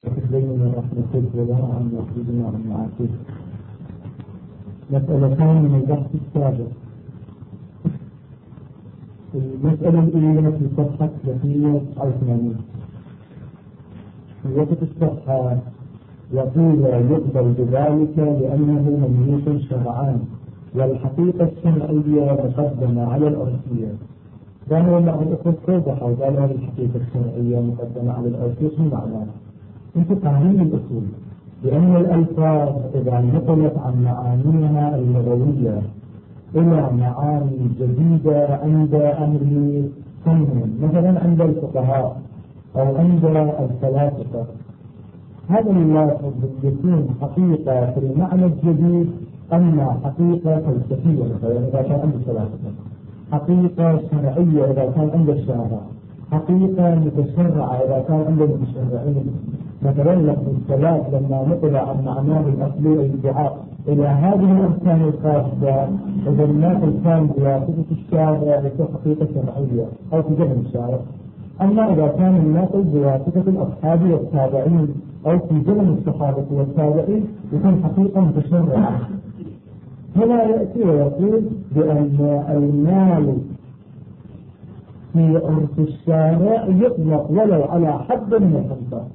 بيننا نحن كل ولا عن يحدنا عن معاكس. مسألتان من البحث السابق. المسألة الأولى في صفحة 389 في وقت الصفحة يقول يقبل بذلك لأنه مملوك شرعان والحقيقة الشرعية مقدمة على الأرثية. كانوا مع الأخوة توضح وقال هذه الحقيقة الشرعية مقدمة على الأرثية شو معناها؟ انت تعليم الأصول لأن الألفاظ إذا نقلت عن معانيها اللغوية إلى معاني جديدة عند أهل فنهم مثلا عند الفقهاء أو عند الفلاسفة، هذا اللفظ يكون حقيقة في المعنى الجديد أما حقيقة فلسفية مثلا إذا كان عند الفلاسفة، حقيقة شرعية إذا كان عند الشارع، حقيقة متشرعة إذا كان عند المتشرعين. مثلا لفظ الصلاة لما نقل عن معناه الأصلي الدعاء إلى هذه الأركان الخاصة إذا الناقل كان بواسطة الشارع يكون حقيقة شرعية أو في جهة الشارع. أما إذا كان الناقل بواسطة الأصحاب والتابعين أو في زمن الصحابة والتابعين يكون حقيقة متشرعة. هنا يأتي ويقول بأن المال في عرف الشارع يطلق ولو على حد من الخمسة،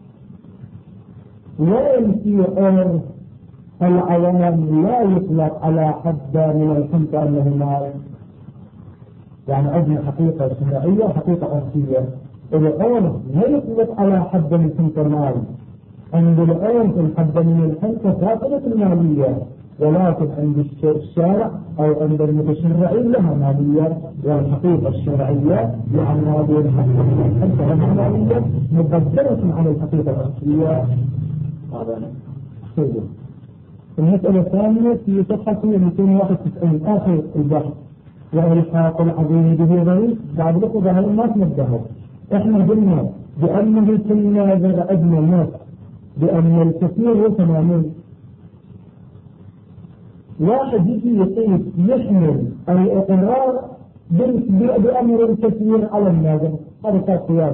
وإن في عرف العوام لا يطلق على حد من الخمسة أنه مال. يعني عندنا حقيقة شرعية وحقيقة عرفية. العرف لا يطلق على حد من الخمسة مال، عند العرف الحد من الخمسة فاقدة المالية، ولكن عند الشارع أو عند المتشرعين لها مالية. والحقيقة الشرعية لأن هذه الحقيقة المالية مقدمة على الحقيقة الأصلية. هذا شيء. المسألة الثانية في صفحة 291 آخر البحث والحاق العظيم به ضريب بعد لقضة هذا الناس نبدأه. احنا قلنا بأنه كنا ذرعبنا الناس بأن الكثير هو 80. واحد يجي يقيس يحمل الإقرار بأمر كثير على النازل، هذا كان قياس.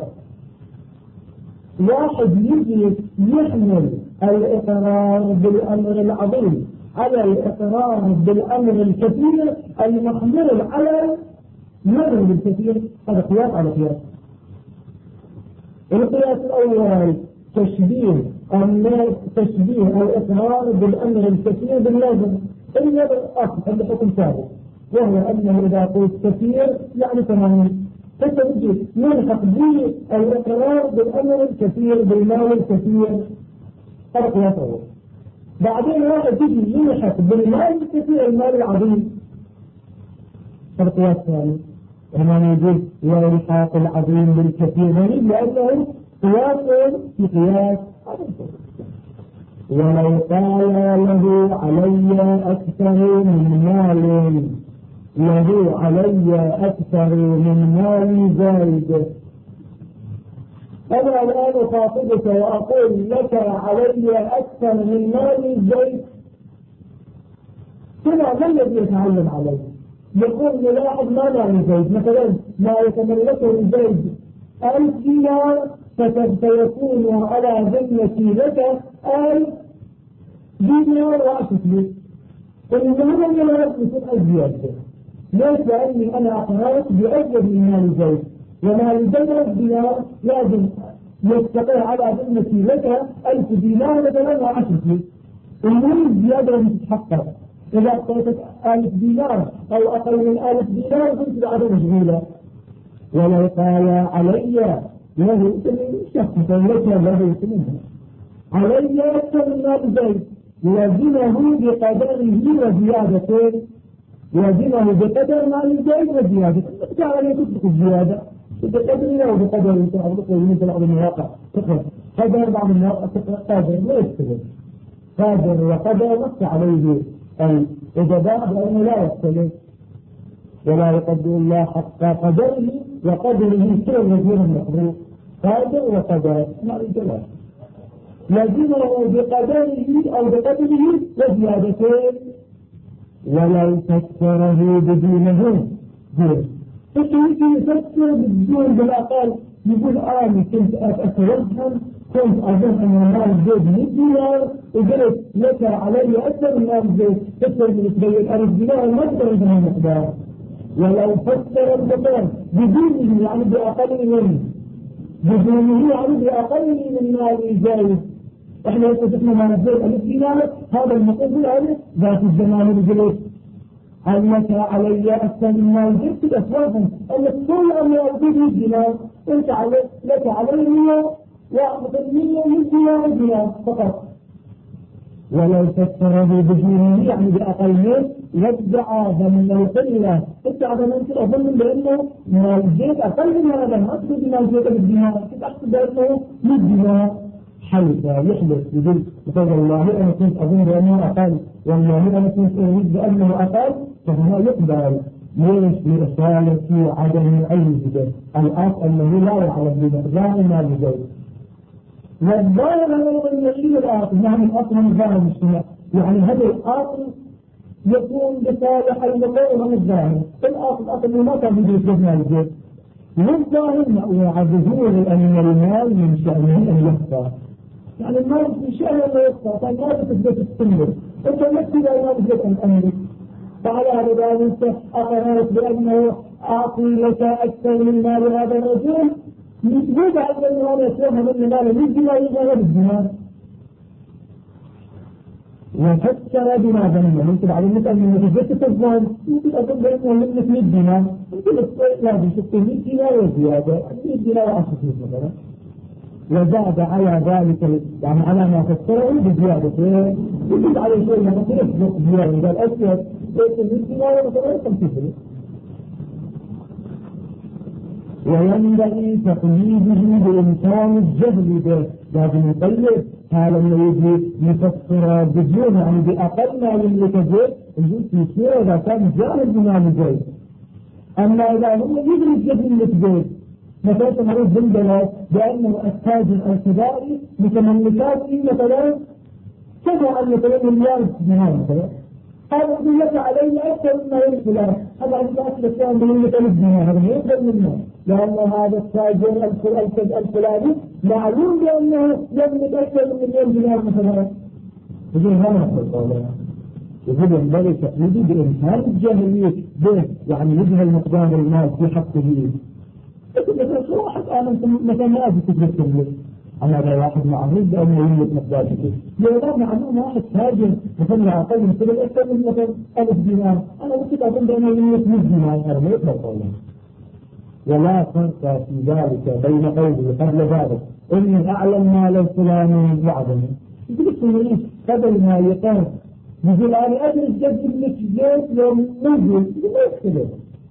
واحد يجي يحمل الإقرار بالأمر العظيم على الإقرار بالأمر الكثير المحمول على النظر بالكثير، هذا قياس على قياس. القياس الأول تشبيه الإقرار بالأمر الكثير باللازم. النظر أصل عند حكم ثابت وهو أنه إذا قلت كثير يعني 80، فتجد يلحق به الإقرار بالأمر الكثير بالمال الكثير، هذا قياس أول. بعدين واحد يجي يلحق بالمال الكثير المال العظيم، هذا قياس ثاني. هنا يجوز يلحق العظيم بالكثير لأنه قياس في قياس. ولو قال له علي أكثر من مال له علي أكثر من مال زايد، أنا الآن أخاطبك وأقول لك علي أكثر من مال زايد، هنا ما الذي يتعلم عليه؟ يقول للاحظ ما مال زايد مثلا ما يتملكه زايد 1000 دينار فيكون على ذمتي لك 1000 دينار وأشكلي. إنما من الأرض يكون أزياد. ليس لأني أنا أقرأت بأجل من مال زيد، ومال زيد دينار لازم يستطيع على ذمتي لك 1000 دينار مثلا وأشكلي. المهم الزيادة متحقق. إذا أعطيتك 1000 دينار أو أقل من 1000 دينار كنت بعد مشغولة. ولو قال علي له شخص لك له سنين علي أكثر من مال زيد لازمه بقدره وزيادته، لازمه بقدر مال زيد وزيادته. تعالى تطلق الزيادة بقدره وبقدره تطلق مثل بعض المواقع تقرأ قدر بعض المواقع تقرأ قادر لا يستدل قادر وقدر نص عليه الإجابات بأنه لا يختلف ولا يقدر الله حق قدره وقدره كل الوزير المخلوق قادر وقدر ما الجلال لازمه بقدره أو بقدره وزيادته. ولو فسره بدونه فكيف يفسر بالدون بالأقل؟ يقول كنت أتوهم كنت أظن أن المال الزيد 100 دينار وقلت لك علي أكثر من مال الزيد تكثر من تبين 1000 دينار ما تقدر عندها المقدار. ولو فسر المقدار بدونه يعني بأقل منه بدونه يعني بأقل من مال الزيد. احنا اتفقنا مع الزيد 1000 دينار هذا المقدار بالألف ذات الزمان الجليس هل لك علي أكثر من مال الزيد في أسوابهم أن كل أموال ب100 دينار أنت لك علي 100 وأخذ 100 من دينار فقط. ولو فسره بدونه يعني بأقل منه يدعى ضمن القلة ادعى ضمن أظن بأنه مال الزيت أقل من هذا ما أقصد مال الزيت بالدينار كنت أقصد بأنه 100 دينار حلف يحلف يقول مثلا والله أنا كنت أظن بأنه أقل والله أنا كنت أريد بأنه أقل فهو يقبل ليش؟ لإصالة عدم العلم به الأصل أنه لا يعلم بمقدار مال الزيت. والظاهر أيضا يشيل الآخر نعم الأصل من ظاهر المجتمع يعني هذا الآخر يكون بصالح المقام من الظاهر الآخر ما كان يجب يجبنا الجيد والظاهر يعرضون أن المال من شأنه أن يخطى يعني المال من شأنه أن يخطى فالمال تثبت السنة أنت نفسي لا يجب أن أملك فعلى هذا ذلك أقررت بأنه أعطي لك أكثر من مال هذا الرجل يجب على أنه يسوها من مال يجب أن يغير الدماء وفسر بما ظننا ممكن على المسألة من نتيجة الظن ممكن أقول بأنه من مثل الدماء ممكن لازم تكون 100 دينار وزيادة 100 دينار وعشرة مثلا وزاد على ذلك يعني على ما فسره بزيادة يجب على شيء مثلا يسبق زيادة قال أكثر 100 دينار مثلا 50 وينبغي تقييده بإمكان الجهل به لازم يقيد هذا اللي يجي يفسر بدون يعني بأقل ما يملك الزيت يجوز في سورة إذا كان جاهل بمال الزيت. أما إذا هم يدري الجهل الزيت مثلا معروف بالبلد بأنه التاجر الكباري متملكاته مثلا كذا أن مثلا مليار دينار مثلا هذا يقول لك علي أكثر مما يملك له هذا عند أكثر كان بيملك الدينار هذا يقدر منه لأن هذا التاجر الفلاني معلوم بأنه يملك أكثر من 1,000,000 دينار مثلا يقول هذا نقول يقول ينبغي تقييده بإمكان الجاهلية به يعني يجهل مقدار المال في حقه لكن مثلا واحد آمن مثلا ما أجي تجربة له أنا هذا واحد معروف بأنه يملك مقدار كثير لو معلوم واحد تاجر مثلا أقل مثلا أكثر من مثلا 1000 دينار أنا ممكن أظن بأنه يملك 100 دينار هذا ما يقدر قوله. ولا فرق في ذلك بين قوله قبل ذلك إني أعلم ما لو فلان يعظمه يقول لك قبل ما يقال يقول أنا أدري الجد لك زيت لو نزل ما يختلف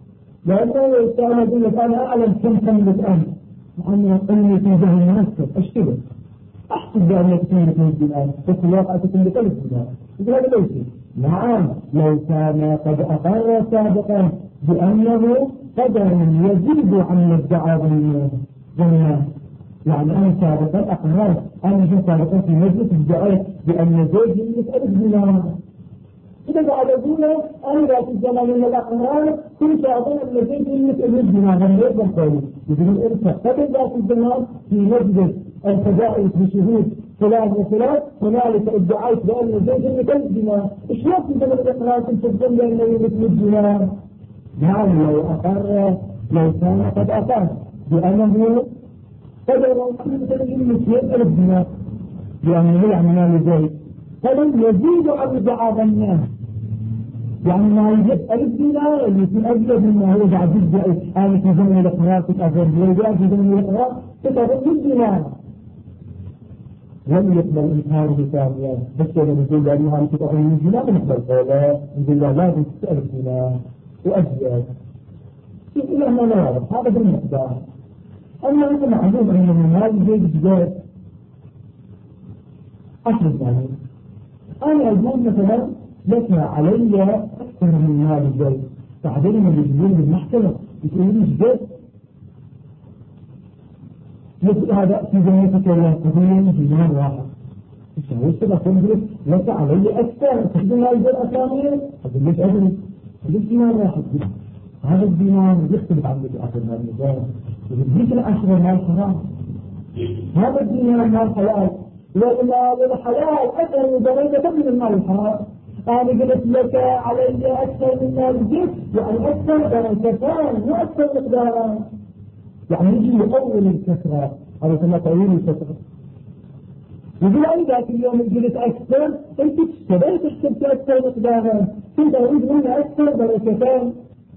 لأنه كان يقول لك أنا أعلم كم تملك أنت وأنا أني في ذهن نفسك أشتبه أحسب بأنك تملك 100 دينار بس الواقع تملك 1000 دينار يقول هذا ليس نعم لو كان قد أقر سابقا بأنه قدر يزيد عن الدعاء بالناس يعني أنا سابقا أقررت أنا سابقا في مجلس الدعاء بأن زوجي يملك 1000 دينار إذا بعد ذلك أنا ذات الزمان من الأقرار كنت أظن أن زوجي يملك 1000 دينار هذا يقدر قولي يقول إرسل قبل ذات الزمان في مجلس الفدائل بشهود فلان وفلان هنالك ادعيت بأن زوجي يملك 1000 دينار إيش وقت زمن الأقرار كنت تظن بأنه يملك 100 دينار نعم لو أقر لو كان قد أقر بأنه قدر مثلا يملك 100,000 دينار لأنه يعني مال زيد فلن يزيد عن بعض الناس يعني ما يجب 1000 دينار اللي يكون أجل مما هو بعد جزء آلة في زمن الأقرار تتأثر بليجات في زمن الأقرار تتأثر 100 دينار لم يقبل إنكاره ثانيا بس إذا نقول لأنها تتأثر 100 دينار نقبل قوله نقول له لازم 1000 دينار وأزياد شوف إلى ما لا يعرف هذا بالمقدار أما أنت معلوم أن المال زيد جداد أحد يعني أنا أقول مثلا لك علي أكثر من مال زيد تعبير من الجدود بالمحكمة يقول لي جداد مثل هذا في زميتك ولا قديم في مال واحد يسوي أقول لك علي أكثر تخدم مال زيد أسامية أقول لك أدري ليش مال واحد هذا الدينار يختلف عن ذلك آخر مال النظام يجيك الأشهر مال حرام هذا الدينار مال حلال، والمال الحلال أكثر من درجة من المال الحرام. أنا قلت لك علي أكثر من مال الجسم، يعني أكثر درجتان مو أكثر مقداران. يعني يجي يطول الكثرة أو كما طويل الكثرة. يقول أي ذاك اليوم قلت أكثر، أنت اشتريت اشتريت أكثر مقدارا، كنت أريد منه أكثر درجتان.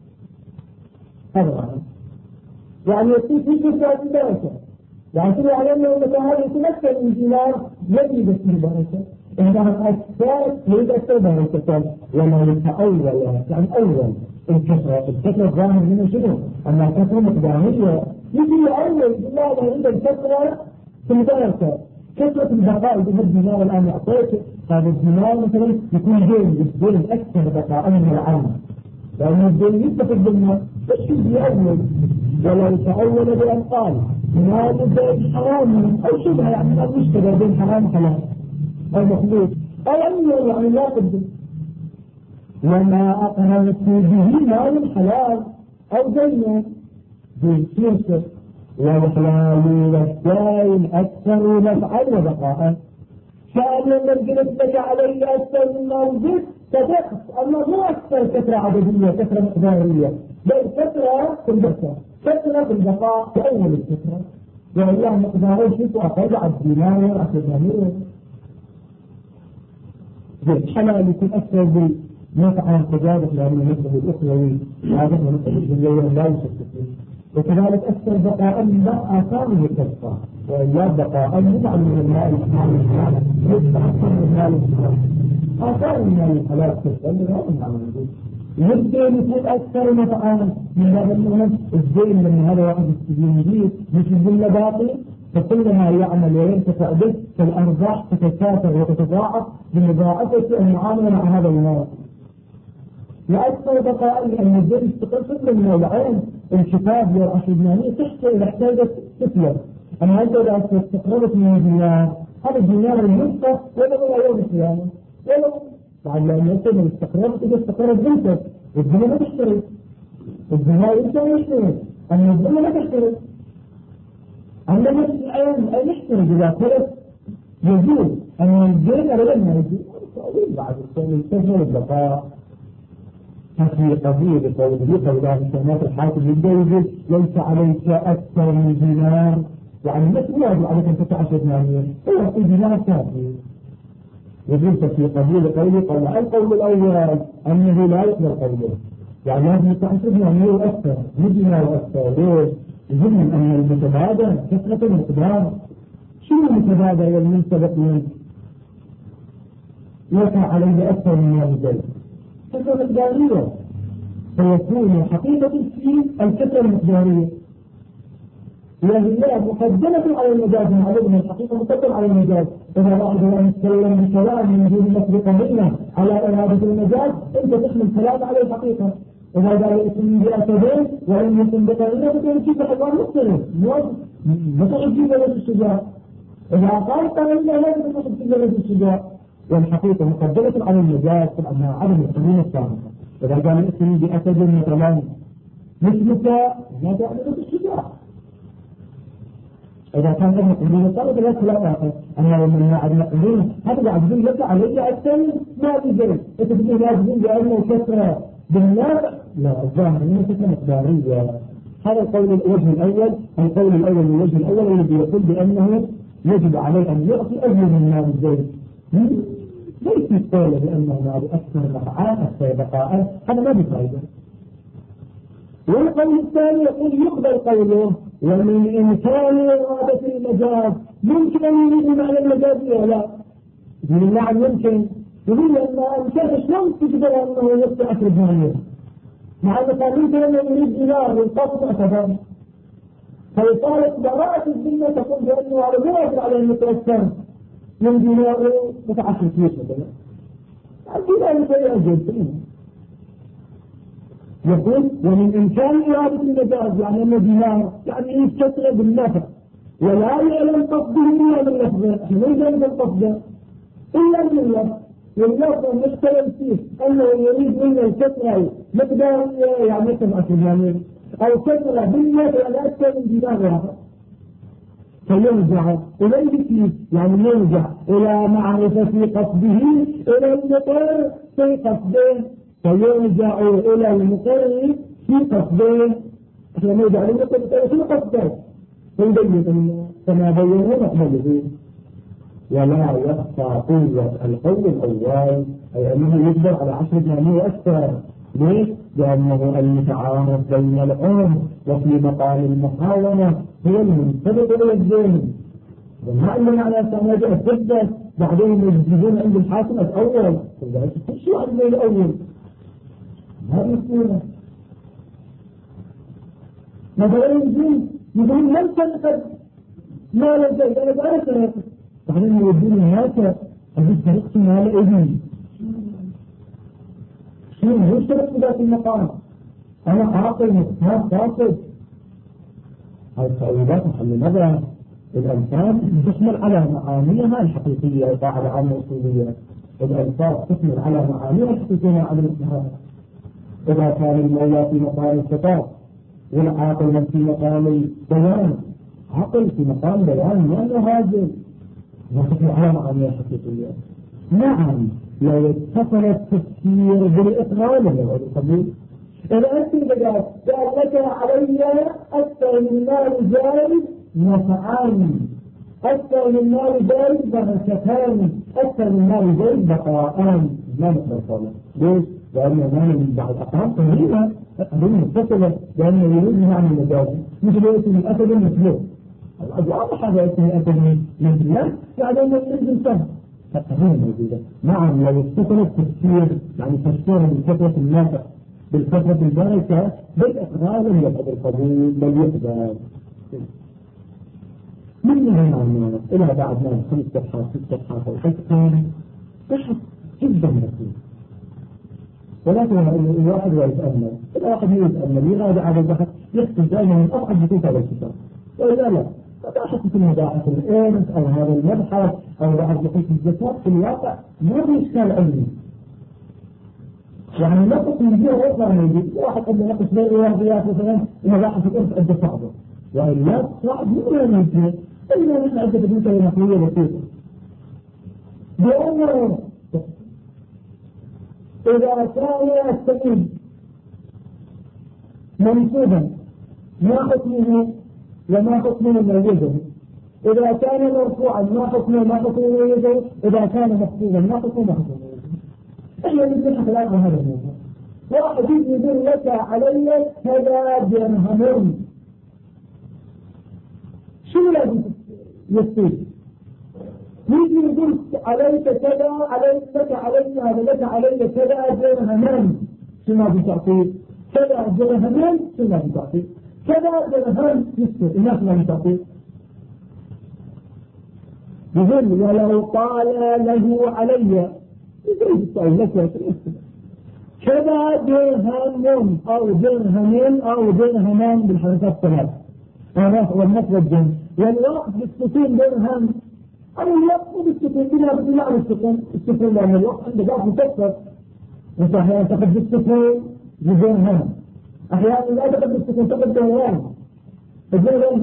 هذا يعني يصير في كثرة درجة. يعني كل علمنا أنك هذا يكون أكثر من دينار يجي بس درجة. إن كانت أكثر يريد أكثر درجتان، ولا يتأول يعني أول الكثرة الظاهر منه شنو؟ أما كثرة مقدارية يجي أول بالله عند الكثرة في الدرجة. كثرة البقاء بهذا الدينار الآن أعطيته، هذا الدينار مثلا يكون الدين أكثر بقاء من العام، لأن الدين يتفق بالمال فالشيء يأول ولا يتأول بأن قال مال الدين حرام أو شبه، يعني ما يشتبه بين حرام حلال أو مخلوق أو أنه يعني لا قدر. وما أقررت به مال حلال أو دين بالسياسة، والحلال والدين أكثر نفعا وبقاء. فأنا من قلت لك علي أكثر من موجود صدقت، أما مو أكثر كثرة عددية كثرة مقدارية، بل كثرة في البقاء، كثرة في البقاء في أول الكثرة. والله مقداره شيء أقل على الدينار 10 دنانير. الحلال يكون أكثر بالنفع تجارب، لأنه نسبة الأخروي هذا نسبة الدنيا لا يشكك فيه. وكذلك أكثر بقاء لا آثاره الكفة، وإلا بقاء يدعم من المال الحلال يدعم من المال الحلال آثار المال الحلال كفة اللي لا يدعم من الوجود. يبدأ يكون أكثر نفعا من هذا المهم. الزين من هذا واحد السجين جديد مش الزين باطل، فكلما يعمل وينتفع به فالأرباح تتكاثر وتتضاعف بمضاعفة المعاملة مع هذا المال. وأكثر بقاء لأن الزين يستقر من العين الكتاب والعشرينية تحصل إلى احتاجة تسلم. أما أنت إذا استقررت من الدينار، هذا الدينار المنطق ولا يوم القيامة ولا بعد، لأن أنت من استقررت إذا استقرت بنتك الدنيا ما تشتري، الدنيا أنت ما يشتري، أما الدنيا ما تشتري. عندما العين أي يشتري إذا خلص يجوز أن الدين أبدا ما يجوز بعد السنة البقاء. في قضية قولها السنوات الحاكم يقول ليس عليك أكثر من دينار، يعني مش واجب عليك أن تدفع 10 دنانير، هو في دينار كافي. يقول في قضية قوله قال القول الأول أنه لا يقبل قوله، يعني لازم يدفع 10 دنانير وأكثر من دينار وأكثر. ليش؟ يظن أن المتبادل كثرة المقدار. شنو المتبادل والمنسبق منه؟ يقع عليه أكثر من مال كثرة مقدارية، فيكون حقيقة الشيء الكثرة المقدارية. لأن الله مقدمة على المجاز، معلومة الحقيقة مقدمة على المجاز. إذا واحد أن يتكلم بكلام من دون مسبقة منه على إرادة المجاز، أنت تحمل كلام على الحقيقة. إذا قال اسم بأسدين ولم يكن بقرينة فتقول كيف حيوان مختلف ما تجيب ولد الشجاع. إذا قال قرينة لا تجيب ولد الشجاع. والحقيقة مقدمة على المجاز طبعا عدم القرينة السابقة. إذا قال اسم بأسد مثلا مثلك لا تعمل الشجاع. إذا كان ابن قرينة السابقة لا تلاقى أنا من عدم قرينة هذا عبدين لك علي أكثر ما بيجري. إتبقى لازم لأنه كثرة بالنافع لا الظاهر أنه كثرة مقدارية. هذا القول الوجه الأول. القول الأول الوجه الأول الذي يقول بأنه يجب عليه أن يعطي أجل من مال الزيت. ليس القول بأنه مال أكثر نفعات أكثر بقاء، هذا ما بفائدة. والقول الثاني يقول يقبل قوله ومن إمكان إرادة المجاز. يمكن أن يريد معنى المجاز ولا لا؟ يقول نعم يمكن. يقول أن أمكان شلون تقدر أنه يقطع 10 دنانير مع أنه كان يمكن أن يريد دينار والقاط معتبر. فيطالب براءة الذمة تقول بأنه على واجب على المتأثر من دينار بتاع 10 فلوس مثلا. الدينار يتأجل. يقول ومن إمكان إرادة المجاز يعني أنه دينار يعني يستثنى بالنفع ولا يعلم قصده إلا من لفظه. احنا ما يعلم قصده إلا من اللفظ، واللفظ مختلف فيه أنه يريد منه الكثرة مقدار يعني 10 دنانير أو كثرة بالنفع يعني أكثر من دينار واحد. فيرجع إليه يعني يرجع إلى معرفة قصده إلى المقر في قصده، فيرجع إلى المقر في قصده، عشان يرجع إلى المقر في قصده فيبين كما بينه نقبله. ولا يخفى قوة القول الأول أي أنه يقدر على 10 جنيه وأكثر. ليش؟ لأنه المتعارف بين العرف وفي مقام المحاولة هو المنطبق إلى الذهن، وما علم على سنة الثبت بعدين يجيبون عند الحاكم الأول، شو عندنا الأول؟ هذه الصورة مثلا يقول من تنقذ ما لديك أنا بعرف بعدين يودون هناك أجد طريقة مال إذن شو هو اشترك في ذات المقام، أنا عاقل مختار قاصد. هاي التأويلات محل نظر الألفاظ تشمل على معانيها الحقيقية وقاعدة عامة أصولية. الألفاظ تشمل على معانيها الحقيقية على الاتهام. إذا كان المولى في مقام الخطاب والعاقل من في مقام البيان، عقل في مقام بيان لأنه هذا يحكي على معانيها الحقيقية. نعم لو اتصل التفسير بالإقرار من القبول. إذا أنت بقى قال لك علي أكثر من مال جاري نفعان، أكثر من مال جاري بركتان، أكثر من مال جاري بقاءان، ما نقدر صالح. ليش؟ لأن المال من بعض الأقرام قريبة قريبة متصلة، لأنه يريد معنى المجازي مش بيأتي من أسد مثله. واضح هذا اسمه أسد من الله يعني أنه ينزل سهل فالقريبة موجودة. نعم لو اتصل التفسير يعني تفسير بالكثرة النافع بالكثرة البركة بالإقرار يبقى القبول بل يقبل. من هنا الناس إلى بعد ما 5 صفحات 6 صفحات أو أكثر بحث جدا بسيط، ولكن الواحد يتأمل، الواحد يتأمل يراجع هذا البحث يكتب دائما من أصعب بسيط هذا الكتاب، وإذا لا فبحث في مباحث الإنس أو هذا المبحث أو بعض بحث الزكاة في الواقع ما في إشكال علمي. يعني نقص من جهة يطلع موجود، واحد قد نقص بين الرياضيات مثلا مباحث الإنس قد صعبة، وإلا صعب من الممكن إلا نحن عدة بالنسبة نقلية بسيطة. لأنه إذا كان السبيل منصوبا ما حكمه وما حكمه مميزه، إذا كان مرفوعا ما حكمه ما حكمه مميزه، إذا كان مخفوضا ما حكمه ما حكمه مميزه. إحنا نبحث الآن عن هذا الموضوع. واحد يقول لك علي كذا درهم، شو لازم يصير؟ يجي يقول عليك كذا عليك لك علي هذا لك علي كذا درهمان، شو ما بتعطيه؟ كذا درهمان شو ما بتعطيه؟ كذا درهم يصير الناس ما بتعطيه. يقول ولو قال له علي يقول لك كذا درهم أو درهمين أو درهمان بالحركات الثلاث والنصب الجن والوقت بالسكون درهم أو الوقت بالسكون بلا بلا السكون لأن الوقت عند بعض مكسر، أنت أحيانا تقد بالسكون بدرهم، أحيانا لا تقد بالسكون تقد درهم، الدرهم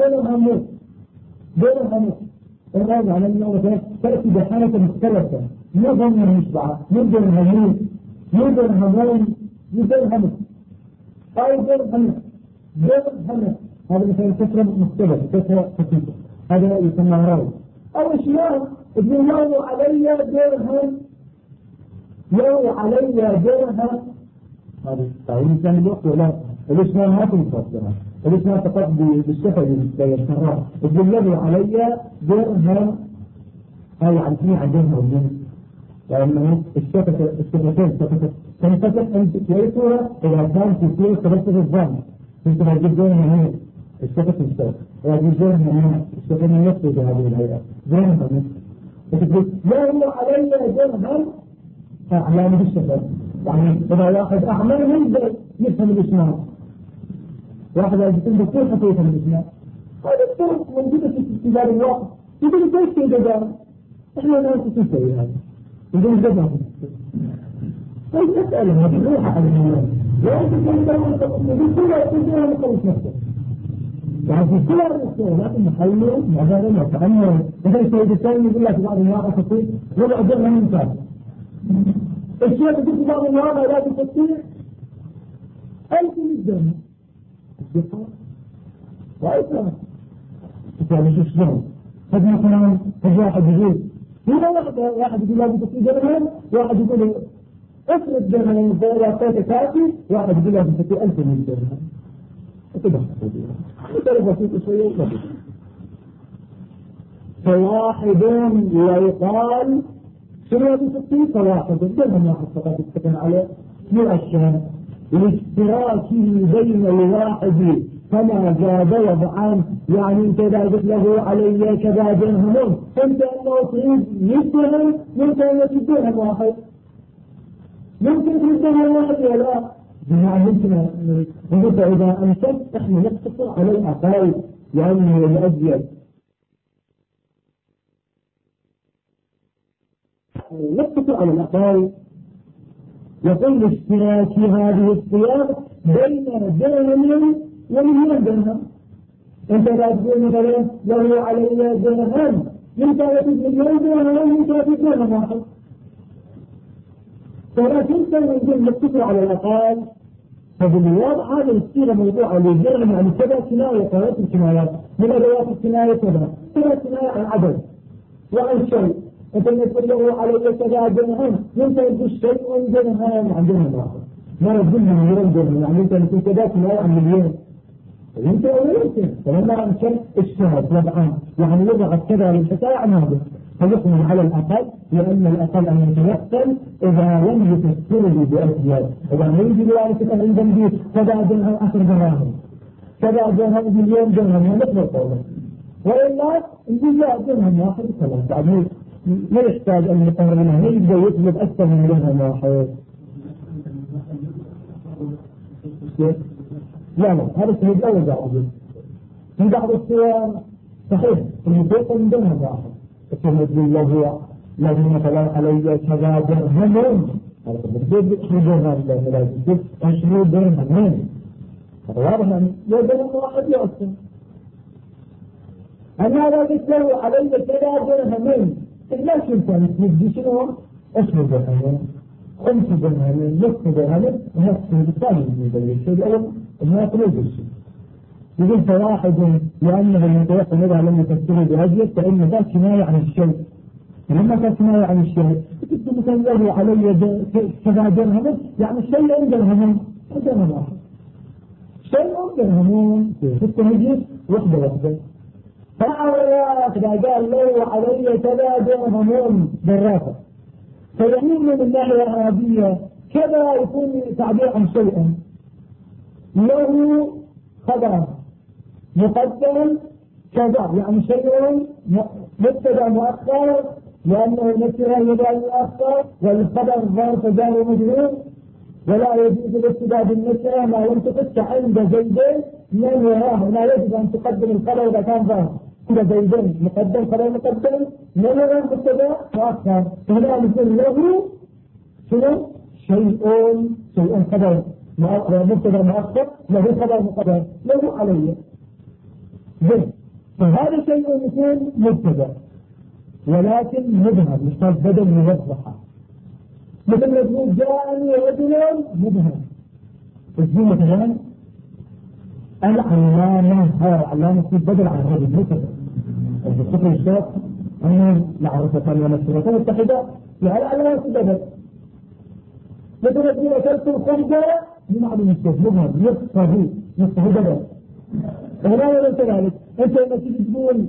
درهم الراجع على أنه مثلا تأتي بحالة مختلفة مو ضمن مشبعة مو درهمين مو درهمين مو درهم أو درهم هذا مثلا كسرة مختلفة كسرة خفيفة هذا يسمى راوي. أو أشياء ابن يوم علي درهم يوم علي درهم، هذا تعيين كان الوقت ولا الاسماء ما تنفصلها، الاسماء فقط بالشفع بالشراء. ابن يوم علي درهم هاي عن فيه عندهم الجنس، لأنه الشفتين تنفتح أنت كويسها إذا كان في سير تبسط الظن كنت هجيب درهم الشفت الشفت وهذه درهم الشفت من نفسه بهذه الهيئة درهم فتقول لا هو علي درهم أعلام بالشفت. يعني إذا واحد أعمل يقدر يفهم الإسلام، واحد يقول كيف يفهم الإسلام، هذا الطرق موجودة في استدلال الواقع. يقول كيف تجدر إحنا لا نستطيع هذا يقول جدر طيب أسأله مجروحة على المال لا يمكن أن يقول كل يقول مخلص نفسه يعني في كل هذه السؤالات المحلية مثلا كأنه مثل السيد الثاني يقول لك بعض المواقع تستطيع وضع درهم من كافر. الشيخ يقول في بعض المواقع لا تستطيع 1100 درهم. وأيضا يعني شو شلون؟ هذا مثلا واحد يقول هنا واحد يقول لا تستطيع درهم، واحد يقول افرض درهم ولا صوت كافي، واحد يقول لا تستطيع 1100 درهم. مثل بسيط شوية بسيط. فواحد ويقال شنو بسيط فواحد درهم واحد فقط يتكلم عليه مؤشر لاشتراكه بين الواحد فما زاد وضعان. يعني انت اذا قلت له علي كذا درهم انت انه تريد 100 درهم ممكن ان درهم واحد، ممكن تريد درهم واحد ولا لا. بمعنى ممكن إذا أنشأت إحنا نقتصر على الأقل يعني الأجيال نقتصر على الأقل. يقول اشتراك هذه السياق بين درهم ومليون درهم. أنت لا تقول مثلا له علي درهم من 30 مليون درهم من 30 درهم واحد، ولكن نقول نقتصر على الأقل. فبالوضع هذا يصير موضوع للجرم يعني كذا كناية ثلاث الكنايات من أدوات الكناية كذا كناية عن عدد وعن شيء. أنت يقول له علي كذا درهم أنت يقول شيء درهم عن درهم واحد ما يقول مليون درهم يعني أنت يقول كذا كناية عن مليون أنت يمكن فلما أنشأ الشهر طبعا يعني يضغط كذا للحكاية عن هذا فيحمل على الأقل، لأن الأقل أن يتوكل إذا لم يفسره بأسياد. إذا ما يجي لوالد تقريبا به كذا درهم 10 دراهم كذا درهم مليون درهم ونحن قوله، وإلا نقول لا درهم واحد خلاص يعني ما يحتاج أن يقرر منه ما يقدر يطلب أكثر من درهم واحد. لا هذا الشيء أول جاء من بعض الصور صحيح المفروض من درهم واحد يقول له لازم مثلا علي كذا درهم هذا بدي 20 درهم لازم 20 درهم هذا واضح ان لو درهم واحد يؤثر. انا لو قلت له علي كذا درهم لا شفت بدي شنو 20 درهم 5 درهم نصف درهم نصف الثاني من الشيء الاول الناس لا يدرسون. يقول فواحد لأنه المتوقع إذا لم يفسره بأجل فإن ذا كناية عن الشيء. لما كان كناية عن الشيء كنت مثلا علي كذا درهم يعني الشيء درهم درهم واحد شيء درهم كنت هجيب وحدة فأولا إذا قال له علي كذا درهم بالرافع فيمين من الناحية العربية كذا يكون تعبير عن شيء له خبر مقدم كذا يعني شيء مبتدا مؤخر لانه نكره يدعي مؤخر والخبر ظرف جار مجرور ولا يجوز الابتداء بالنكره ما لم تقص عند زيدين من وراه لا يجب ان تقدم الخبر اذا كان ظرف عند زيدين مقدم خبر مقدم من وراه مبتدا مؤخر هنا مثل له شنو شيء خبر مبتدا مؤخر له خبر مقدم له عليه فهذا شيء مثل مبتدا ولكن مبهم مش بدل موضحه مثل ما تقول جاءني رجل مبهم اسمه مثلا العلامة علامة في بدل عن رجل مبتدا الفكر الشاف أنه معرفة ونفسه متحدة العلامة في بدل مثل ما تقول أكلت الخبزة بمعنى مبهم يصفه بدل هنا ولا كذلك انت لما تيجي تقول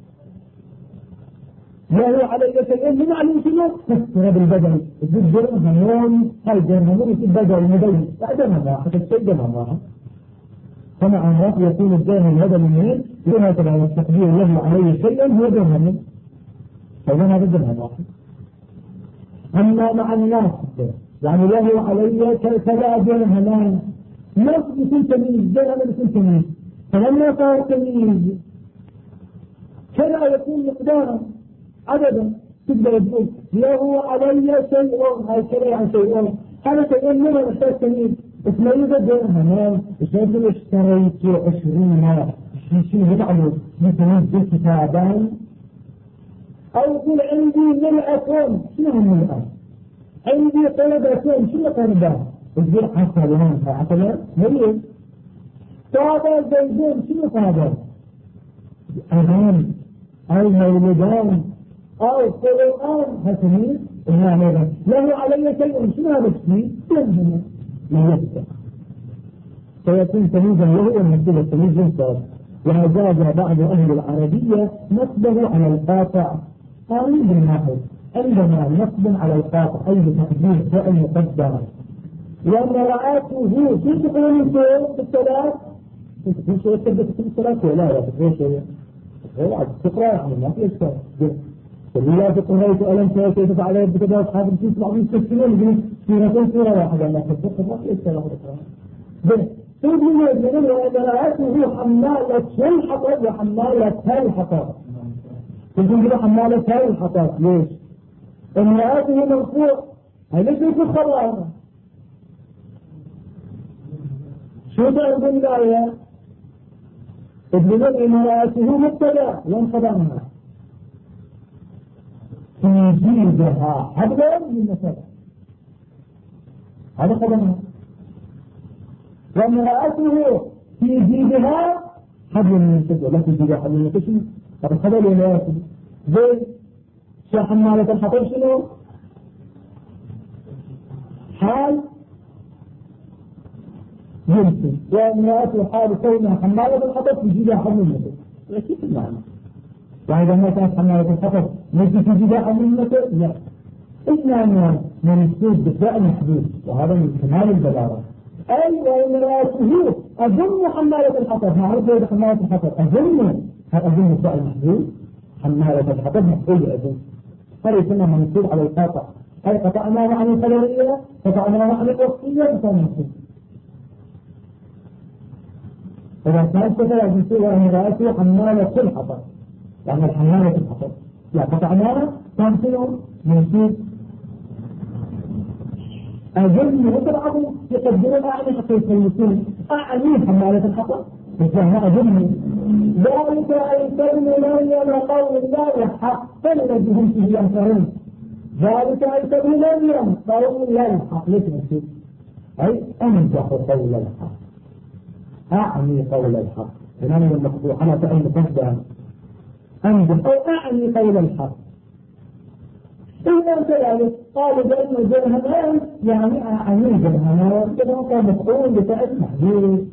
لا هو علي شيئين بمعنى شنو؟ تفسر بالبدل تجيب درهم هل درهم يصير بدل مبين لا درهم واحد الشيء درهم واحد فمع هذا يكون الدرهم بدل منين؟ يكون هذا التقدير له علي شيئا هو درهم فإذا هذا درهم واحد. أما مع الناس يعني له علي كذا درهمان ناس يكون تمييز درهم يكون تمييز فلما صار تمييز كذا يكون مقدارا عددا تقدر تقول له علي شيء هكذا يعني شيء هذا شيء منه محتاج تمييز اسمه درهمان اشتريت 20 شيء يفعله مثل كتابان أو قل عندي ملأة. شنو الملأة؟ عندي طلبتين. شنو طلبة؟ تقول حصلان حصلان مليون. طابة زيدون. شنو طابة؟ أمان أو مولدان أو قرآن. هتميز المعنى له علي شيء. شنو هذا الشيء؟ ينهي لا يفتح فيكون تمييزا له والمسؤول التمييز ينصر. وأجاز بعض أهل العربية نصبه على القاطع. قالوا بالنحو عندما نصب على القاطع أي بتقدير فعل مقدر ومرأته في تقول انتم في الثلاث تقول شيء تبدأ في الثلاث ولا تقول شيء تقرأ يعني ما في إشكال. فالله تقرأ ألم ترى كيف فعل ربك بأصحاب الفيل بعضهم يستكبرون سورة واحدة لا تذكر ما في إشكال. تقول من ومرأته حمالة الحطب وحمالة الحطب. تقول له حمالة الحطب ليش؟ امرأته مرفوع هل ليس يكون خبر؟ شو تعرف الآية؟ تقول امرأته مبتدأ وانقضاها في جيدها حبلا من مثلا هذا قدمها. وامرأته في جيدها حبل من مسد ولا في جيدها حبل من مسد. هذا خبر ولا يأتي زي شو حمالة الحطب شنو؟ حال يمكن. وامرأته حال كونها حمالة الحطب في جيدها حبل من مسد. كيف المعنى؟ وإذا ما كانت حمالة الحطب ليس في جيدها حبل من مسد؟ لا. إنما منسوب بفعل محدود وهذا من كمال البلاغة. أي وامرأته أظن حمالة الحطب. معروف إذا حمالة الحطب أظن فعل محدود حمالة الحطب مفعول أظن. هذا يسمى منسوب على القاطع. أي قطعناه عن الخبرية قطعناه عن الوصفية فكان منسوب. إذا كانت كذا منسوب وامرأته حمالة الحطب يعني حمالة الحطب لا قطعناه كان شنو منسوب. أظن وتبعضوا يقدرون أعني حتى يسلسون أعني حمالة الحطب فهنا أظن ذلك أيتم مريم قول الله حق الذي فيه ينكرون. ذلك أيتم مريم قول الحق لتنسب أي أنجح قول الحق أعني قول الحق. هنا المقطوع أنا فعل مقدم أنجح أو أعني قول الحق. إذا كذلك قالوا بأنه درهمان يعني أعني درهمان كما كان مفعول بتاعت محدود.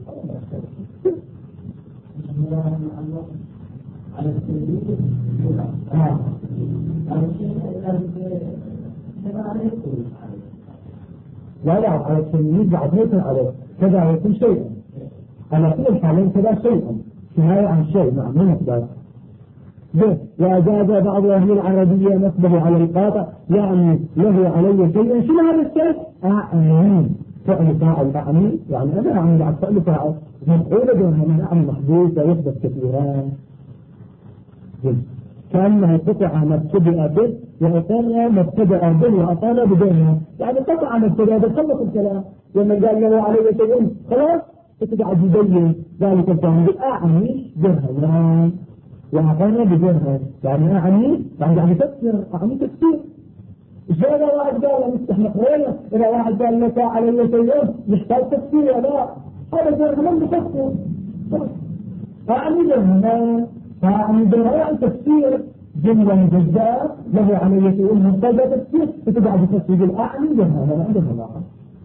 لا على التلميذ بعد يكون عليه كذا يكون شيئا على كل الحالين كذا شيئا كناية عن شيء مع من أكبر. وأجاز بعض أهل العربية نصبه على القاطع يعني له علي شيء. شنو هذا الشيء؟ أعني فعل فاعل أعني يعني أنا أعني بعد فعل فاعل مفعولة دونها أعني محدوثة يحدث كثيرا كأنه قطع مبتدأ به وأطالها مبتدأ به وأطالها بدونها يعني قطع مبتدأ به خلص الكلام. ومن قال له علي شيء خلاص تقعد يبين ذلك الكلام أعني درهمان وأعطانا بدونها يعني أعني يعني تفسير أعني تفسير. إذا واحد قال نفتح نقرأ إذا واحد قال لك علي شيء يحتاج تفسير لا هذا درهمان بتفسير أعني درهمان فأعني درهمان تفسير جملة مجزاء له علي شيء محتاج تفسير فتقعد تفسير الأعني درهمان عندنا الآخر.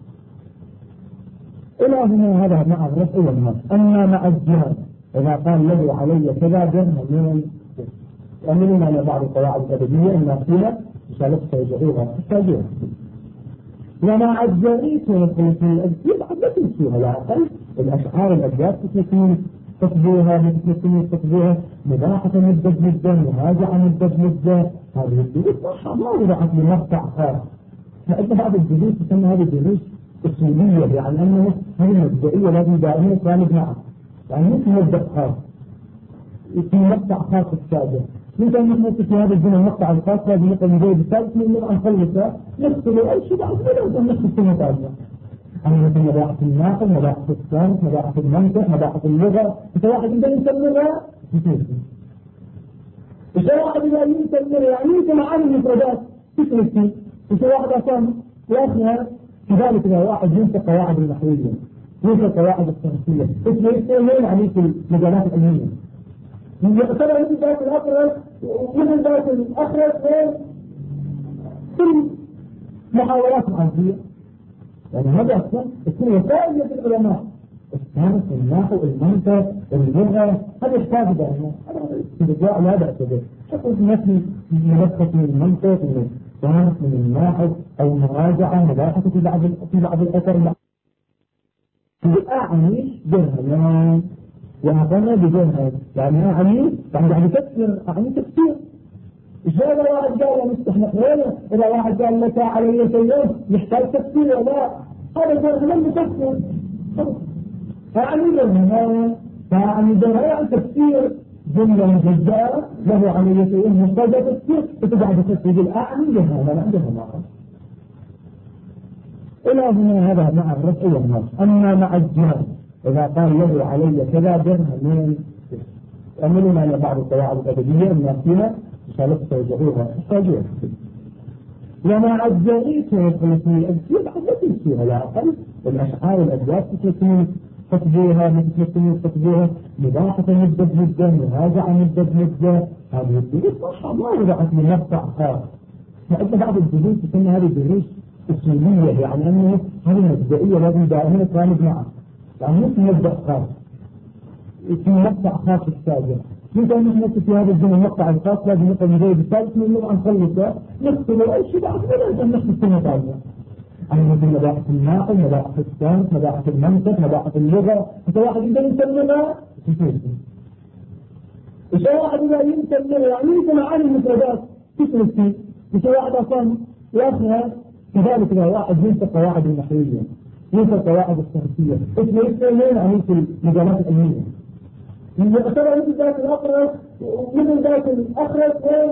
إلى هنا هذا مع الرفع والنصب. أما مع الجهر إذا قال له علي كذا درهم يؤمنون على بعض القواعد الأدبية الناقلة مشاركة يجعلوها تحتاجها. ومع الجري في الأدبية بعد لا تنسوها لا أقل الأشعار الأبيات تكتبوها تكتبوها مباحة مدة جدا مراجعة مدة جدا. هذه الدروس ما وضعت لمقطع خاص لأن هذه الدروس تسمى هذه الدروس أصولية يعني أنه هذه المبدئية لازم دائما كانت معها يعني مش مبدأ خاص في مقطع خاص السادة. ممكن نحن في هذا الدين المقطع الخاص هذه نقل نجيب الثالث من أن نخلصها نفصل أي شيء بعد ولا نفصل السنة ثانية. أنا مثل مباحث الناقل، مباحث الصرف، مباحث المنطق، مباحث اللغة. إذا واحد يقدر ينسى اللغة إذا واحد إذا ينسى اللغة يعني ينسى معاني المفردات تشركي. إذا واحد أصلا وأخنا كذلك إذا واحد ينسى قواعد النحوية، ينسى قواعد الصرفية، إذا وين يعني في المجالات العلمية يعتبر مثل ذات الأخرس ومثل ذات الأخرس في المحاولات العربية. يعني هذا أصلا اسمه وسائل العلماء، الصرف، النحو، المنطق، اللغة، هذا يحتاج دائما. هذا استدعاء لا بأس به. تقول نفسي ملخص من المنطق، من الصرف، من النحو، أو مراجعة مباحث في بعض الأثر. أعني درهمان وأعطانا بدرهم، يعني يعني تفسير. إذا واحد قال مستحنق غيره، إذا واحد قال لك علي سيئون يحتاج تفسير ولا هذا درهم مفسر. فعني درهم تفسير جملة مجزاء له علي سيئون محتاج تفسير، فتبعد تفسير الأعني درهم لا درهم آخر. إلى هنا هذا مع الرفع والنصب. أما مع الجهل إذا قال له علي كذا درهم أملنا بعض القواعد الأدبية النافية مشالفة توجهوها تحتاجوها. ومع الجريء يدخل في الأجزاء حدثين فيها لا أقل. الأشعار والأبيات تسلسلين تطبيها مثل تطبيها مباحثة مدة مدة، مراجعة مدة مدة. هذه الدروس ما وضعت من مقطع خاص. فإن بعض الدروس تسمى هذه الدروس أصولية، يعني أنه هذه المبدئية لازم دائما كانت معه، يعني مش مبدأ خاص في مقطع خاص السابق. يمكن أن نحن في هذا الجمع المقطع الخاص لازم نقل مجيب الثالث من اللغة نخلصه نكتب أي شيء بعد ما لازم نحن السنة ثالثة. أنا مثل مباحث الناقل، مباحث الصرف، مباحث المنطق، مباحث اللغة. إذا واحد يقدر ينسى اللغة إذا واحد إذا ينسى اللغة يعني ينسى معاني المفردات تشركي. إذا واحد أصلا وأخنا كذلك إذا واحد ينسى قواعد النحوية، ينسى قواعد الصرفية، إذا وين يعني في المجالات العلمية يعتبر مثل ذات الأخرس ومثل ذات الأخرس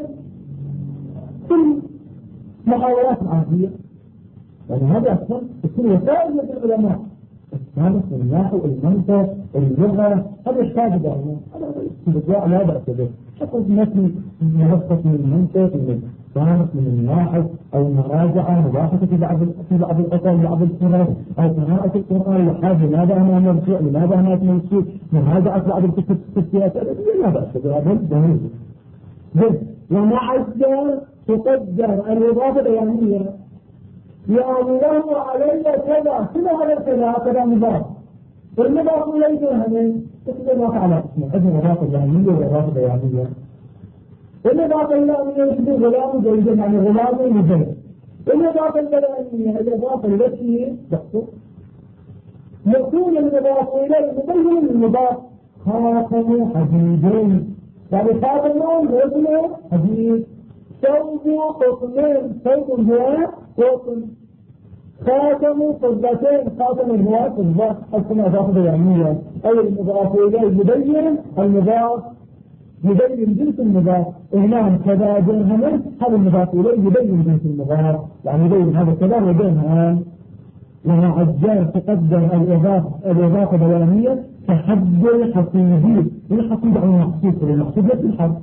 في المحاولات العربية. يعني هذا أصلا اسمه وسائل العلماء، الصرف، النحو، المنطق، اللغة. هذا يحتاج دائما. هذا استدعاء لا بأس به. تقول نفسي ملخص من المنطق، من الصرف، من النحو، أو مراجعة مباحثة في بعض الأثر، بعض الصورة، أو قراءة القرآن لحاجة لماذا أنا مرجوع، لماذا أنا منسوخ، مراجعة بعض الكتب السياسية. لا بأس به. هذا ضروري. ومع الدار تقدر الإضافة البيانية. يا الله علي كذا كذا على كذا مضاف. والمضاف إليه درهمين تقدر على اسمه هذه إضافة بيانية وإضافة بيانية. والإضافة اللامية يشبه غلام زيدا يعني غلام وزيد. والإضافة البيانية الإضافة التي تحصل يكون المضاف إليه مبين المضاف. خاتم حديدين يعني خاتم رجل حديد. ثوب قطنين ثوب هو قطن. خاتم فضتين خاتم هو فضة. اسمها إضافة بيانية. أي المضاف إليه يبين المضاف، يبين جنس المضاف. هنا كذا درهم هذا المضاف إليه يبين جنس المضاف، يعني يبين هذا كذا ودرهم. ومع الجار تقدم الإضافة بيانية كحد الحصيدي. الحصيد عن المحصود، المحصود نفس الحد،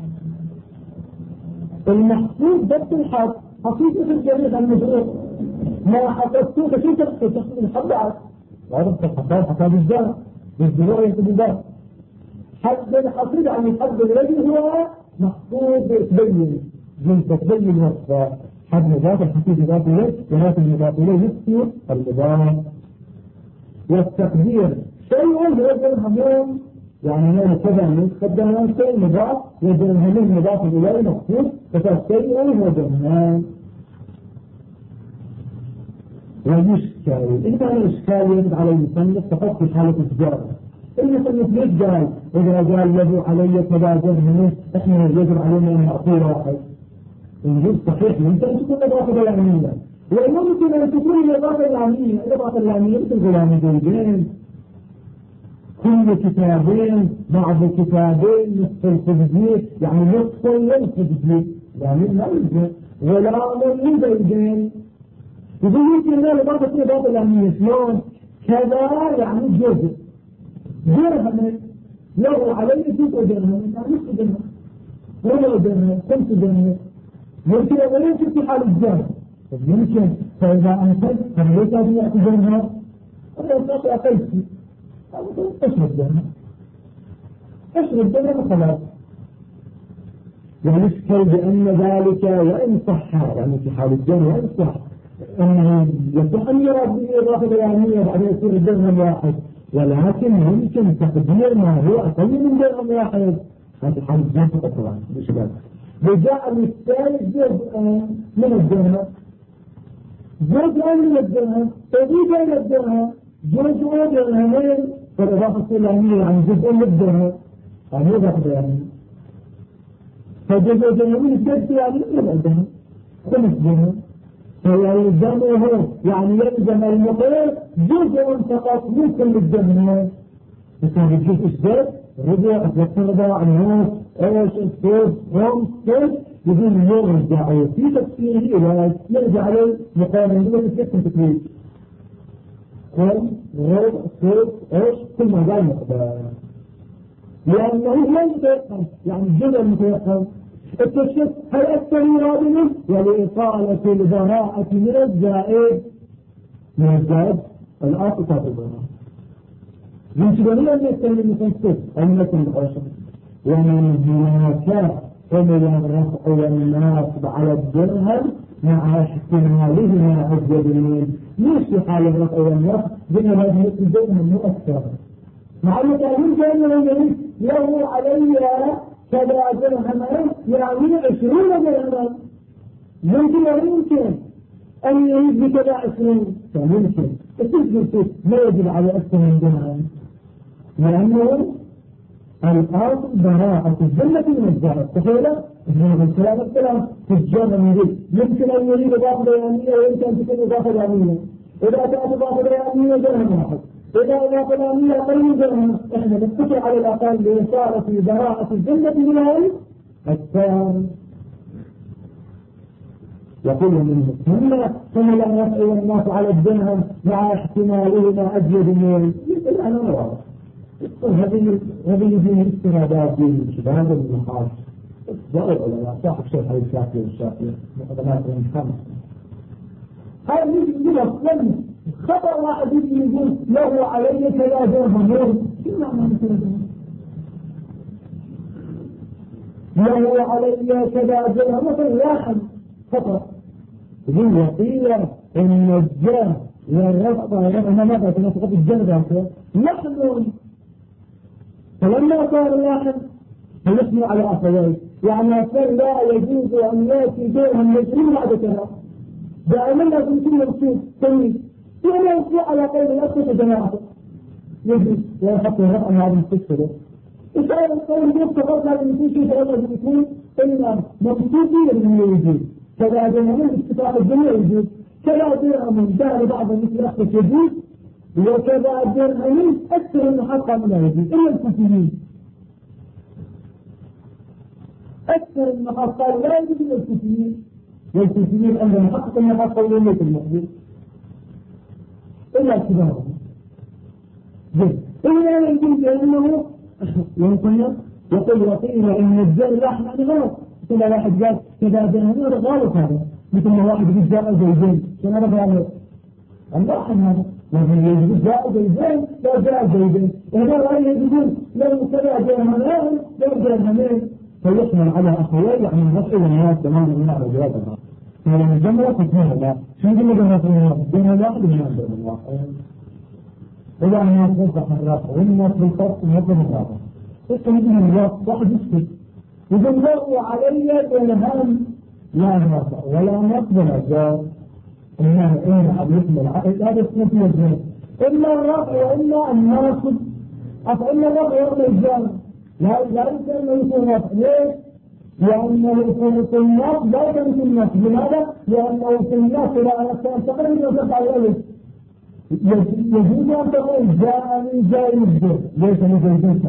المحصود نفس الحد. حصيد في الجريح المجرور ما حصدتوه فشو تحصد الحد عاد وهذا حصاد الجار بالجروع يكتب الجار. حد الحصيد عن الحد الذي هو محصود تبين جنسه تبين وصفه. حد مضاف الحصيد مضاف إليه ولكن المضاف إليه يكسر المضاف. والتقدير شيء درهمين يعني هنا كذا يتقدم شيء مضاف ودرهمين مضاف إليه مخصوص فشيء ودرهمان. ويشكال إذا الإشكال يجب على المصنف فقط في حالة التجارة. المصنف ليش قال إذا قال له علي كذا درهم إحنا يجب علينا أن نعطيه واحد. الجزء صحيح يمكن أن تكون إضافة بيانية ويمكن أن تكون الإضافة العامية. الإضافة العامية مثل غلام زيدين، كل كتابين، بعض كتابين، نصف الخبزي يعني نصف للخبزي يعني لا يوجد غلام لزيدين. يقول يمكن أن الإضافة العامية شلون؟ كذا يعني جزء درهم له عليه جزء درهم يعني نصف درهم ولا درهم 5 درهم يمكن أن يمكن في حال الجهل يمكن فإذا أنتج فليس أن يأتي درهم ولا يستطيع أقلتي اشرب درهم خلاص ويشكل بأن ذلك وإن صح يعني في حال الجهل وإن صح أنه يصح أن يراد به إضافة بيانية بعد يصير درهم واحد ولكن يمكن تقدير ما هو أقل من درهم واحد هذا حال الجهل طبعا بشكل وجعل الثالث جزء من الدرهم جزء من الدرهم تضيف إلى الدرهم جزء درهمين فالإضافة البيانية عن جزء من الدرهم يعني إضافة بيانية فجزء درهمين جزء يعني إلى الدرهم 5 درهم فيلزمه يعني يلزم المقيم جزء فقط من كل الدرهم يكون الجزء الزيت ربع ربع النص ايش الثلث خمس ثلث يقول يرجع في تفسيره الى يرجع عليه مقارنه من السكن تكوين خمس ربع ثلث ايش كل ما قال مقدار لانه لا يتيقن يعني الجزء المتيقن التشكيك هل أكثر مراد منه ولإطالة البراءة من الزائد الآن إطالة البراءة يمكن أن يستمر المتنسك أو يمكن الحرشة ومن هناك حمل الرفع والناصب على الدرهم مع احتماله ما أزيد منه ليش في حال الرفع والناصب لأن هذه الدرهم مؤثرة مع المتعلم كأنه له علي كذا درهم يعني 20 درهم يمكن أن يريد بكذا 20 فممكن التسجيل لا يجب على أكثر من درهم لأنه الأصل براءة الذمة من الزائد تخيل هذا الكلام في الجامعة من يمكن أن يريد إضافة بيانية ويمكن أن تكون إضافة بيانية إذا كانت إضافة بيانية درهم واحد إذا إضافة بيانية قليل درهم إحنا نتفق على الأقل لإصالة براءة الذمة من الثاني يقول منه ثم لم يفعل الناس على الدرهم مع احتماله ما أجيد منه مثل أنا واضح هذه فيه استرادات في شباب المحاج ضرب على صاحب شيخ علي الشافعي مقدمات الخمس هذا يجي أصلا خطأ واحد يجي يقول له علي كذا درهم شو معنى كذا له علي كذا درهم مثلا واحد خطأ يقول وقيل ان الجاه والرفع انا ماذا تنسقط الجنة لحن فلما صار لاحن فيحمل على أخوين يعني أصلا لا يجوز أن يأتي درهم مجرين بعد كذا دائما لازم كل مقصود تمييز ولا يصلح على قول الأسفة جماعة يجوز ويحط الرقم هذا المستشفى إشارة القول يجوز فقط لازم يكون شيء لازم يكون إن مقصودي لازم يجوز كذا درهم استفاق الجميع يجوز كذا درهم دار بعض مثل أخذ يجوز وكذا درهم أكثر المحقق من يجوز إلا الكثيرين أكثر المحقق لا يجوز إلا الكثيرين والكثيرين أن المحقق المحقق وليس المحقق إلا كبارهم إلا يجوز لأنه يقول وقيل إن الجار لاحن يعني غلط كل واحد قال كذا درهم غلط هذا مثل ما واحد يجوز جاء زيدين شنو هذا قال اللاحن هذا لكن يجوز جاء زيدين لا جاء زيدين وهذا رأي يجوز لو كذا درهمان لو درهمين فيحمل على أخوين يعني الرفع والناس تماما من أعلى جوابها فلما الجملة تكون لا شو يقول لنا في الدين واحد من عند الله إذا الناس وضح الرفع والناس بالفرق وضح الرفع اسم ابن الله واحد يسكت يقول له علي درهم لا الرفع ولا نقبل الجار إنه إيه عم يحمل هذا اسمه في الجار إلا الرفع وإلا الناصب أفعل الرفع وإلا الجار لا يمكن أن يكون رفع ليش؟ لأنه يكون في النص لا يكون في النص لماذا؟ لأنه في النص لا تقريبا يصف على الألف يجوز أن تقول جاءني جاء الزيد ليس لزيدين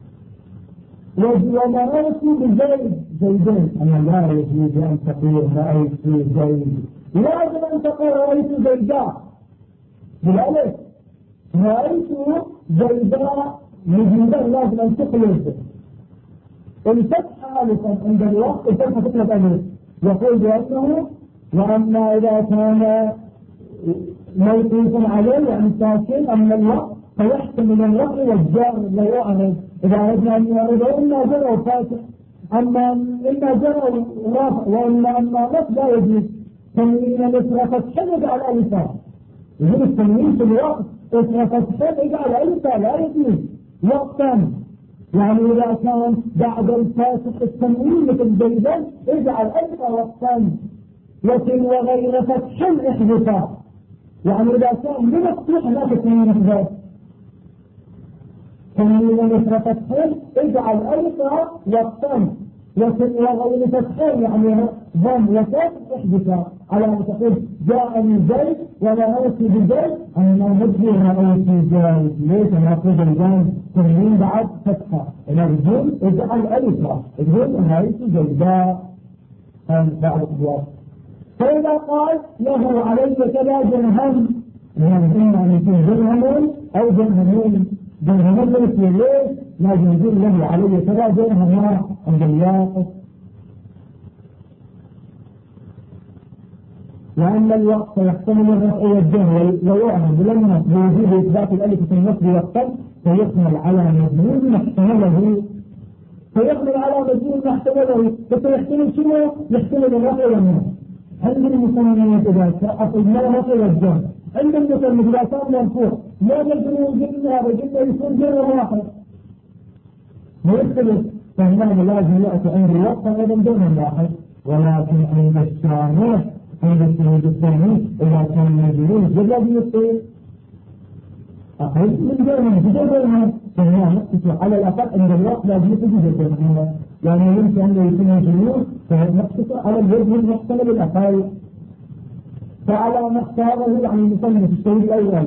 وما رأيت بزيدين أنا لا يجوز أن تقول رأيت زيد لازم أن تقول رأيت زيدا بالألف رأيت زيداء مجيدا لازم أن تقلب الفتحة ألفا عند الوقت الفتحة تقلب ألف يقول بأنه وأما إذا كان موقوفا عليه يعني ساكن أما الوقت فيحتمل الرفع والجار لا يعرض إذا أردنا أن يعرضه إما جر أو فاتح إما جر أو رافع وإما نصب لا يجوز تنوين الإسرة فتحا يجعل ألفا يجب التنوين في الوقت إسرة فتحا يجعل ألفا لا يجوز وقتا يعني إذا كان بعد الفاتح التنوين مثل زيدا يجعل ألفا وقتا لكن وغير فتح احذفا يعني إذا كان بمفتوح لا تكون مفتوح تنوين مثل فتحين اجعل ألفا وقتا لكن وغير فتحين يعني ضم وكسر احذفا على أن تقول جاءني زيد ولا أوتي بزيد أنا مجرها أوتي زيد ليس ناخذ الجانب تنوين بعد فتحة نرجل اجعل ألفا اجعل هايتي زيداء بعد الوقت فإذا قال له علي كذا درهم يعني إما أن يكون درهم أو درهمين درهمين ليش لازم يقول له علي كذا درهم عند الياقظ وأن الوقت يحتمل الرفع والجر ويعمل لما بوجود إثبات الألف في النصب والقلب فيحمل على مضمون محتمله فسيحتمل شنو؟ يحتمل الرفع والنصب عند المسميات إذا أقلنا الرفع والجر عند المسمى إذا كان مرفوع لا نجروا جنة وجنة يكون جر واحد ما يختلف فهنا لازم يأتي عند الوقت أيضا جر واحد ولكن عند الشامل عند الشهود الثاني إذا كان مجرور جر بيصير أقل من جرهم فهنا نقص على الأقل عند الوقت لازم يجي جرهم يعني يمكن أن يكون مجرور فنقص على الوجه المحتمل الأقل فعلى ما اختاره يعني المصنف في الشهيد الأول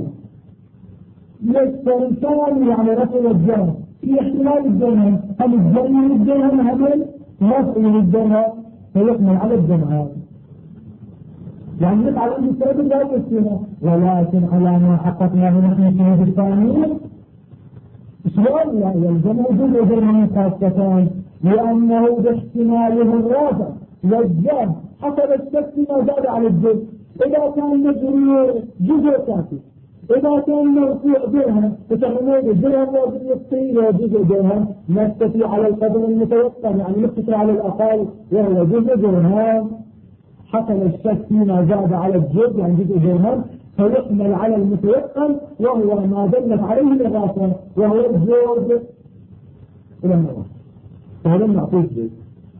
يستنسان يعني رفع الجرم في احتمال الجرم هل الجرم الجرم همل رفع الجرم فيحمل على الجرم يعني نفعل عنده السبب لا يستنى ولكن على ما حققناه نحن الشهيد الثاني شلون لا يلزم وجود الجرم خاصة لأنه باحتماله الرافع والجرم حسب الشك ما زاد على الجرم إذا كان مجرور جزء كافي إذا كان مرفوع درهم فتحمل الدرهم لازم يقصي جزء درهم نستطيع على القدر المتوسط يعني نستطيع على الأقل وهو جزء درهم حصل الشك فيما زاد على الجزء يعني جزء درهم فيحمل على المتوسط وهو ما دلت عليه الإغاثة وهو الجزء إلى النوع فهذا نعطيه جزء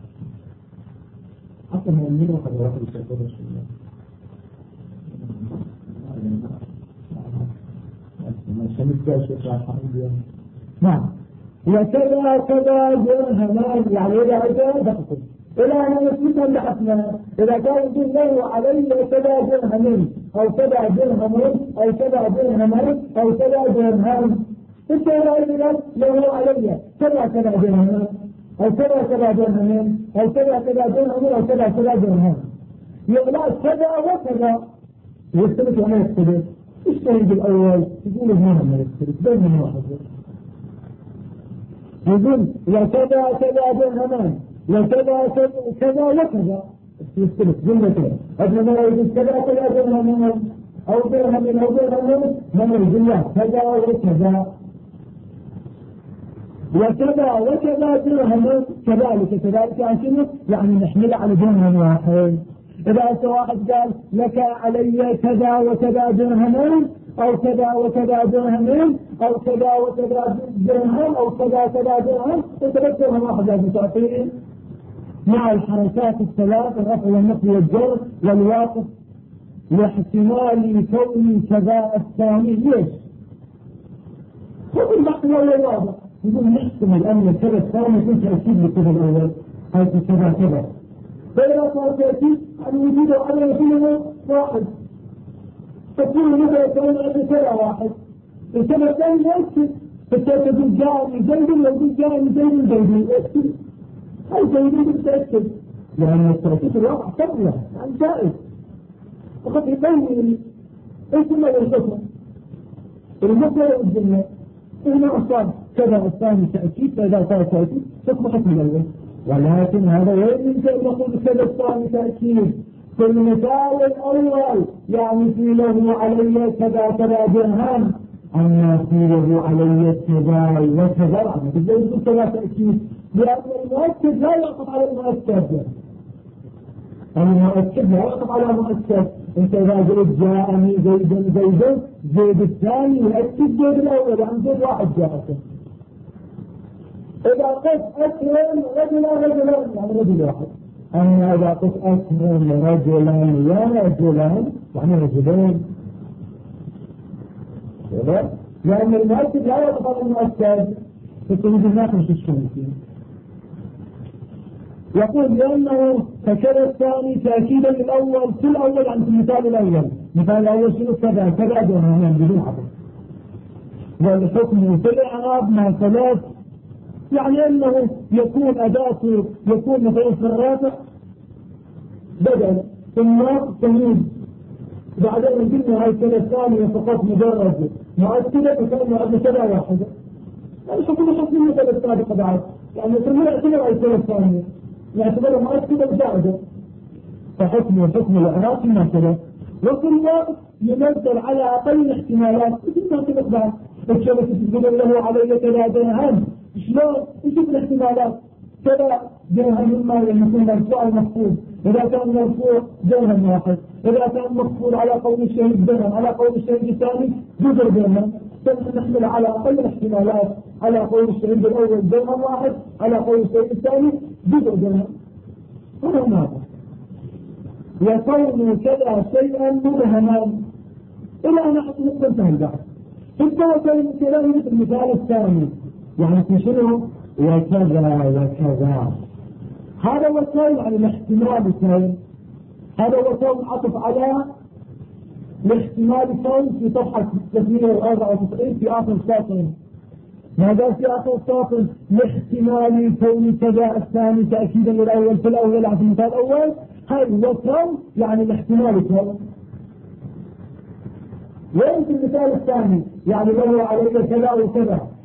حتى من المين وقد رأى الشيطان الشيطان نعم وكذا كذا درهمان يعني إذا عجل دقيق إلى أن يثبت بحثنا إذا كان يقول له علي كذا درهمين أو كذا درهمين أو كذا درهمين أو كذا درهمان إيش يقول له علي كذا كذا درهمين أو كذا كذا درهمين أو كذا كذا درهمين أو كذا كذا درهمان يقول كذا وكذا يختلف وما يختلف الشهيد الأول يقول هنا ما يختلف بينهم واحد يقول وكذا كذا درهمان وكذا كذا وكذا يختلف جملة كذا قبل ما يقول كذا كذا درهمان أو درهم أو درهمان من الجملة كذا وكذا وكذا وكذا درهمان كذلك عشان يعني نحمل على درهم واحد إذا واحد قال لك علي كذا وكذا درهمين أو كذا وكذا درهمين أو كذا وكذا درهم أو كذا كذا درهم تتذكرهم واحد لازم تعطيه مع الحركات الثلاث الرفع والنصب والجر والواقف لاحتمال كون كذا الثاني ليش؟ خذ الباقي ولا واضح يقول نحتمل أن كذا الثاني كنت أكيد لكذا الأول حيث كذا كذا فإذا صار تأكيد أن وجوده على يكون واحد تكون متى يكون عند كذا واحد الكذا الثاني لا يكتب فتأكد جاني زيد لو جاني زيد اكتب هل زيد بتأكد لأن التأكيد الواقع قبله عن جائز وقد يبين ايش ما يرتفع المقرر الجملة هنا أصاب كذا الثاني تأكيد، فإذا صار تأكيد تصبح حكم الأول. ولكن هذا وين يمكن أن نقول كذا الثاني تأكيد في المثال الأول، يعني في له علي كذا كذا درهم، أما في له علي كذا وكذا، يعني تقدر تقول كذا تأكيد، لأن المؤكد لا يعطف على المؤكد. المؤكد لا يعطف على مؤكد. انت اذا قلت جاءني زيد زيد الثاني يؤكد زيد الاول، يعني زيد واحد جاءك. اذا قلت اكرم رجلا يعني رجل واحد. اما اذا قلت اكرم رجلا يا رجلان يعني رجلين. لان المؤكد لا يعطف على المؤكد، فتريد الناقل في الشمسين. يقول لأنه فكذا الثاني تأكيدا للأول في الأول عن المثال الأول. مثال الأول شنو كذا كذا درهم بدون عقل. والحكم في الإعراب ما ثلاث، يعني أنه يكون أداته يكون مثلا في الرافع بدل ثم تمييز. بعدين قلنا هاي كذا الثانية فقط مجرد مؤكدة فكان مؤكدة كذا واحدة. يعني حكم حكم مثل السابقة بعد، يعني ثم يعتبر هاي كذا الثانية يعتبر مؤكدا زائدا، فحكم الإعراب ما كذا. وفي الوقت ينزل على أقل الاحتمالات مثل ما سبق بعد. الشمس تقول له علي كذا درهم، شلون؟ نشوف الاحتمالات. كذا درهم إما يكون مرفوع أو مخفوض، إذا كان مرفوع درهم واحد، إذا كان مخفوض على قول الشهيد درهم، على قول الشهيد الثاني جزر درهم. نحمل على أقل الاحتمالات، على قول الشهيد الأول درهم واحد، على قول الشهيد الثاني جزء درهم. هذا ماذا؟ يكون كذا شيئا مبهما إلى أن نقطة البحث. فالتوكل كلام مثل المثال الثاني، يعني في شنو؟ وكذا وكذا. هذا وكذا عن الاحتمال الثاني، هذا وكذا عطف على الاحتمال الثاني في صفحة 394 في آخر سطر. ماذا في آخر سطر؟ لاحتمال كون كذا الثاني تأكيدا للأول في الأول عن المثال الأول. هاي وكذا يعني الاحتمال الثاني. وين في المثال الثاني؟ يعني له علي كذا وكذا،